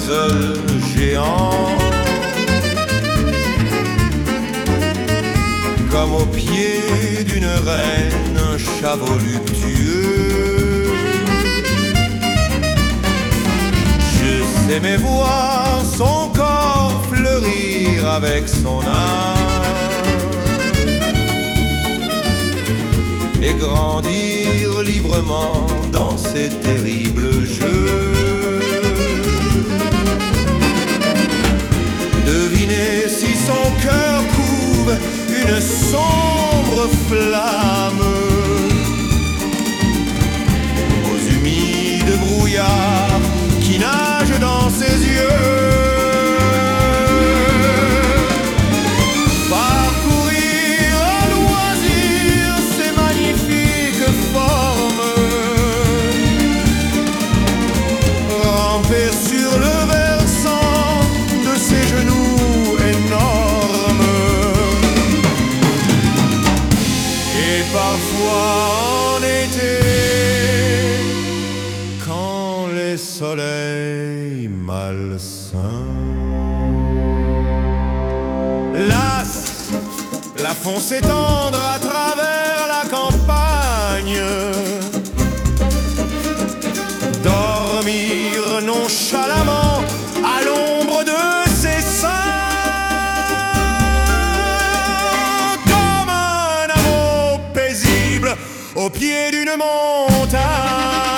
puzzle géant, comme au pied d'une reine un chat voluptueux. Je sais mais voir son corps fleurir avec son âme et grandir librement dans ces terribles jeux. Devinez si son cœur couve une sombre flamme aux humides brouillards qui nagent dans ses yeux. Parcourir à loisir ces magnifiques formes, ramper sur le versant de ses genoux énormes, et parfois en été, quand les soleils malsains lassent, la font s'étendre à travers la campagne, dormir nonchalamment à l'ombre de ses seins, comme un amour paisible au pied d'une montagne.